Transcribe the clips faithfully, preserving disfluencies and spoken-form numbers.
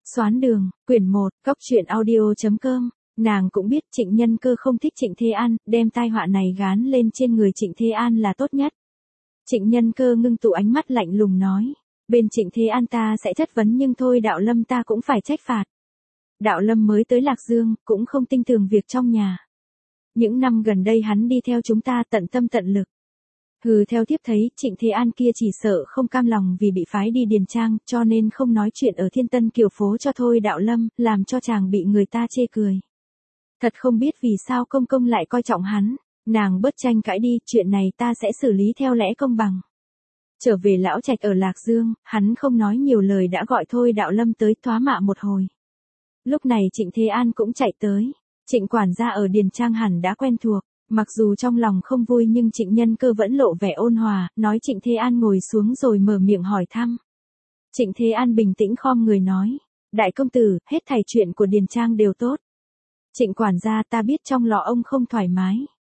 Xoán đường, quyển một, góc truyện audio.com. Nàng cũng biết Trịnh Nhân Cơ không thích Trịnh Thế An, đem tai họa này gán lên trên người Trịnh Thế An là tốt nhất. Trịnh Nhân Cơ ngưng tụ ánh mắt lạnh lùng nói. Bên Trịnh Thế An ta sẽ chất vấn nhưng thôi Đạo Lâm ta cũng phải trách phạt. Đạo Lâm mới tới Lạc Dương, cũng không tinh tường việc trong nhà. Những năm gần đây hắn đi theo chúng ta tận tâm tận lực. Hừ, theo tiếp thấy, Trịnh Thế An kia chỉ sợ không cam lòng vì bị phái đi Điền Trang, cho nên không nói chuyện ở Thiên Tân Kiều phố cho thôi Đạo Lâm, làm cho chàng bị người ta chê cười. Thật không biết vì sao công công lại coi trọng hắn, nàng bớt tranh cãi đi, chuyện này ta sẽ xử lý theo lẽ công bằng. Trở về lão trạch ở Lạc Dương, hắn không nói nhiều lời đã gọi thôi Đạo Lâm tới thoá mạ một hồi. Lúc này Trịnh Thế An cũng chạy tới, Trịnh quản gia ở Điền Trang hẳn đã quen thuộc. Mặc dù trong lòng không vui nhưng Trịnh Nhân Cơ vẫn lộ vẻ ôn hòa, nói Trịnh Thế An ngồi xuống rồi mở miệng hỏi thăm. Trịnh Thế An bình tĩnh khom người nói, đại công tử, hết thảy chuyện của Điền Trang đều tốt. Trịnh quản gia ta biết trong lọ ông không thoải mái.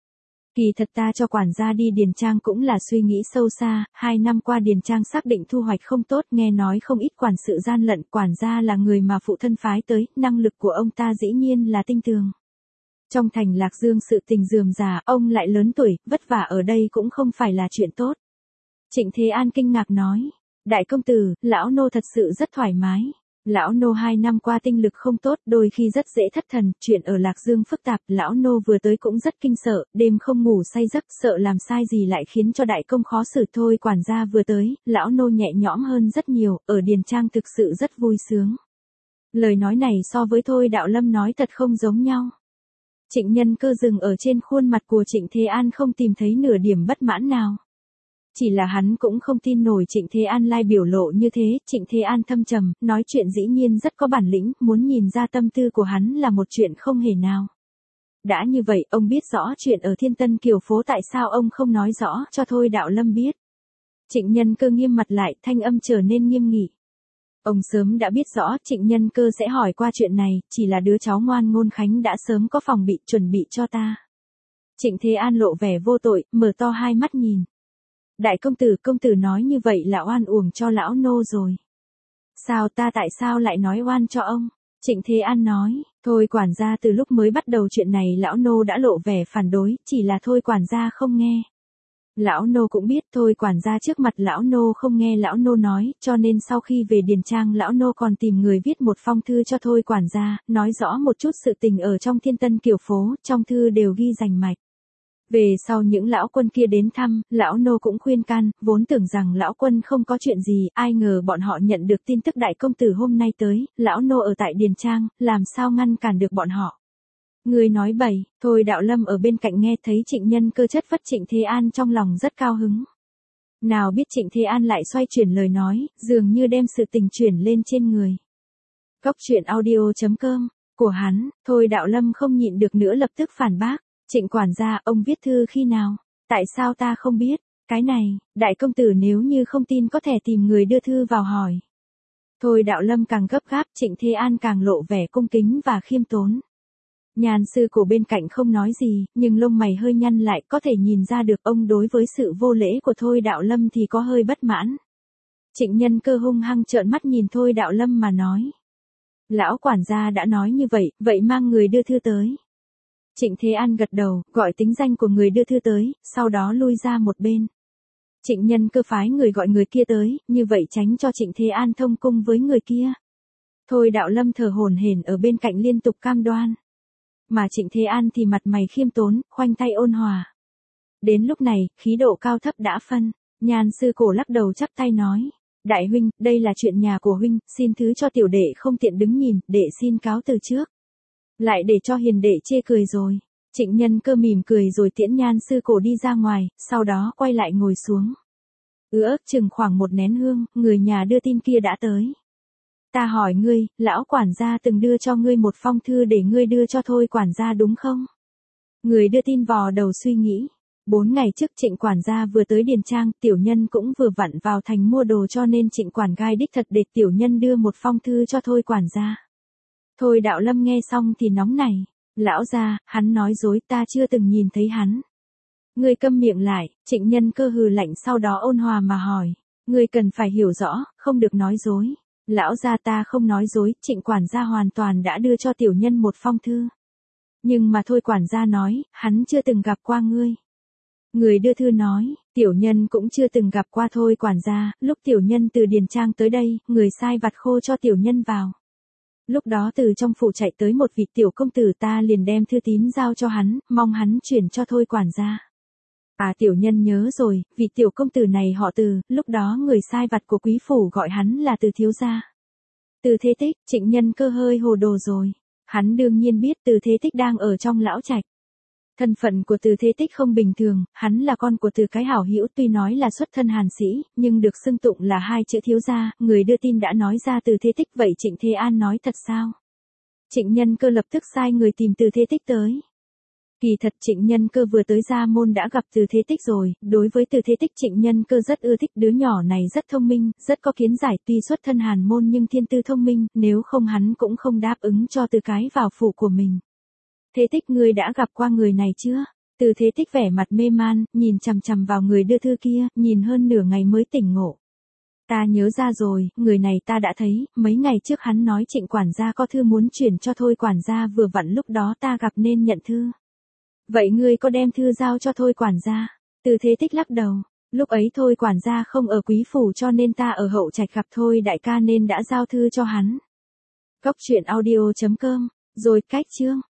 Kỳ thật ta cho quản gia đi Điền Trang cũng là suy nghĩ sâu xa, hai năm qua Điền Trang xác định thu hoạch không tốt, nghe nói không ít quản sự gian lận, quản gia là người mà phụ thân phái tới, năng lực của ông ta dĩ nhiên là tinh tường. Trong thành Lạc Dương sự tình rườm rà, ông lại lớn tuổi, vất vả ở đây cũng không phải là chuyện tốt. Trịnh Thế An kinh ngạc nói, đại công tử, lão nô thật sự rất thoải mái. Lão nô hai năm qua tinh lực không tốt, đôi khi rất dễ thất thần, chuyện ở Lạc Dương phức tạp, lão nô vừa tới cũng rất kinh sợ, đêm không ngủ say giấc, sợ làm sai gì lại khiến cho đại công khó xử thôi. Quản gia vừa tới, lão nô nhẹ nhõm hơn rất nhiều, ở Điền Trang thực sự rất vui sướng. Lời nói này so với thôi Đạo Lâm nói thật không giống nhau. Trịnh Nhân Cơ dừng ở trên khuôn mặt của Trịnh Thế An không tìm thấy nửa điểm bất mãn nào. Chỉ là hắn cũng không tin nổi Trịnh Thế An lai biểu lộ như thế, Trịnh Thế An thâm trầm, nói chuyện dĩ nhiên rất có bản lĩnh, muốn nhìn ra tâm tư của hắn là một chuyện không hề nào. Đã như vậy, ông biết rõ chuyện ở Thiên Tân Kiều phố tại sao ông không nói rõ cho thôi Đạo Lâm biết. Trịnh Nhân Cơ nghiêm mặt lại, thanh âm trở nên nghiêm nghị. Ông sớm đã biết rõ Trịnh Nhân Cơ sẽ hỏi qua chuyện này, chỉ là đứa cháu ngoan ngôn Khánh đã sớm có phòng bị chuẩn bị cho ta. Trịnh Thế An lộ vẻ vô tội, mở to hai mắt nhìn. Đại công tử, công tử nói như vậy là oan uổng cho lão nô rồi. Sao ta tại sao lại nói oan cho ông? Trịnh Thế An nói, thôi quản gia từ lúc mới bắt đầu chuyện này lão nô đã lộ vẻ phản đối, chỉ là thôi quản gia không nghe. Lão nô cũng biết thôi quản gia trước mặt lão nô không nghe lão nô nói, cho nên sau khi về Điền Trang lão nô còn tìm người viết một phong thư cho thôi quản gia, nói rõ một chút sự tình ở trong Thiên Tân Kiều phố, trong thư đều ghi rành mạch. Về sau những lão quân kia đến thăm, lão nô cũng khuyên can, vốn tưởng rằng lão quân không có chuyện gì, ai ngờ bọn họ nhận được tin tức đại công tử hôm nay tới, lão nô ở tại Điền Trang, làm sao ngăn cản được bọn họ. Người nói bậy, thôi Đạo Lâm ở bên cạnh nghe thấy Trịnh Nhân Cơ chất vấn Trịnh Thế An trong lòng rất cao hứng. Nào biết Trịnh Thế An lại xoay chuyển lời nói, dường như đem sự tình chuyển lên trên người. Góc truyện audio.com, của hắn, thôi Đạo Lâm không nhịn được nữa lập tức phản bác. Trịnh quản gia, ông viết thư khi nào? Tại sao ta không biết? Cái này, đại công tử nếu như không tin có thể tìm người đưa thư vào hỏi. Thôi Đạo Lâm càng gấp gáp, Trịnh Thế An càng lộ vẻ cung kính và khiêm tốn. Nhàn sư của bên cạnh không nói gì, nhưng lông mày hơi nhăn lại, có thể nhìn ra được ông đối với sự vô lễ của thôi Đạo Lâm thì có hơi bất mãn. Trịnh Nhân Cơ hung hăng trợn mắt nhìn thôi Đạo Lâm mà nói. Lão quản gia đã nói như vậy, vậy mang người đưa thư tới. Trịnh Thế An gật đầu, gọi tính danh của người đưa thư tới, sau đó lui ra một bên. Trịnh Nhân Cơ phái người gọi người kia tới, như vậy tránh cho Trịnh Thế An thông cung với người kia. Thôi Đạo Lâm thở hổn hển ở bên cạnh liên tục cam đoan. Mà Trịnh Thế An thì mặt mày khiêm tốn, khoanh tay ôn hòa. Đến lúc này, khí độ cao thấp đã phân, Nhan sư cổ lắc đầu chắp tay nói. Đại huynh, đây là chuyện nhà của huynh, xin thứ cho tiểu đệ không tiện đứng nhìn, đệ xin cáo từ trước. Lại để cho hiền đệ chê cười rồi. Trịnh Nhân Cơ mỉm cười rồi tiễn Nhan sư cổ đi ra ngoài, sau đó quay lại ngồi xuống. Ước chừng khoảng một nén hương, người nhà đưa tin kia đã tới. Ta hỏi ngươi, lão quản gia từng đưa cho ngươi một phong thư để ngươi đưa cho thôi quản gia đúng không? Người đưa tin vò đầu suy nghĩ. Bốn ngày trước Trịnh quản gia vừa tới Điền Trang, tiểu nhân cũng vừa vặn vào thành mua đồ cho nên Trịnh quản gai đích thật để tiểu nhân đưa một phong thư cho thôi quản gia. Thôi Đạo Lâm nghe xong thì nóng nảy. Lão gia, hắn nói dối, ta chưa từng nhìn thấy hắn. Ngươi câm miệng lại, Trịnh Nhân Cơ hừ lạnh sau đó ôn hòa mà hỏi. Ngươi cần phải hiểu rõ, không được nói dối. Lão gia ta không nói dối, Trịnh quản gia hoàn toàn đã đưa cho tiểu nhân một phong thư. Nhưng mà thôi quản gia nói, hắn chưa từng gặp qua ngươi. Người đưa thư nói, tiểu nhân cũng chưa từng gặp qua thôi quản gia, lúc tiểu nhân từ Điền Trang tới đây, người sai vặt khô cho tiểu nhân vào. Lúc đó từ trong phủ chạy tới một vị tiểu công tử, ta liền đem thư tín giao cho hắn, mong hắn chuyển cho thôi quản gia. À, tiểu nhân nhớ rồi, vị tiểu công tử này họ Từ, lúc đó người sai vặt của quý phủ gọi hắn là Từ thiếu gia. Từ Thế Tích, Trịnh Nhân Cơ hơi hồ đồ rồi. Hắn đương nhiên biết Từ Thế Tích đang ở trong lão trạch. Thân phận của Từ Thế Tích không bình thường, hắn là con của Từ cái hảo hữu, tuy nói là xuất thân hàn sĩ, nhưng được xưng tụng là hai chữ thiếu gia, người đưa tin đã nói ra Từ Thế Tích, vậy Trịnh Thế An nói thật sao? Trịnh Nhân Cơ lập tức sai người tìm Từ Thế Tích tới. Kỳ thật Trịnh Nhân Cơ vừa tới gia môn đã gặp Từ Thế Tích rồi, đối với Từ Thế Tích Trịnh Nhân Cơ rất ưa thích, đứa nhỏ này rất thông minh, rất có kiến giải, tuy xuất thân hàn môn nhưng thiên tư thông minh, nếu không hắn cũng không đáp ứng cho Từ cái vào phủ của mình. Thế Tích, ngươi đã gặp qua người này chưa? Từ Thế Tích vẻ mặt mê man, nhìn chằm chằm vào người đưa thư kia, nhìn hơn nửa ngày mới tỉnh ngộ. Ta nhớ ra rồi, người này ta đã thấy, mấy ngày trước hắn nói Trịnh quản gia có thư muốn chuyển cho thôi quản gia, vừa vặn lúc đó ta gặp nên nhận thư. Vậy ngươi có đem thư giao cho thôi quản gia? Từ Thế Tích lắc đầu, lúc ấy thôi quản gia không ở quý phủ cho nên ta ở hậu trạch gặp thôi đại ca nên đã giao thư cho hắn. Cốc truyện audio chấm com, rồi cách chương.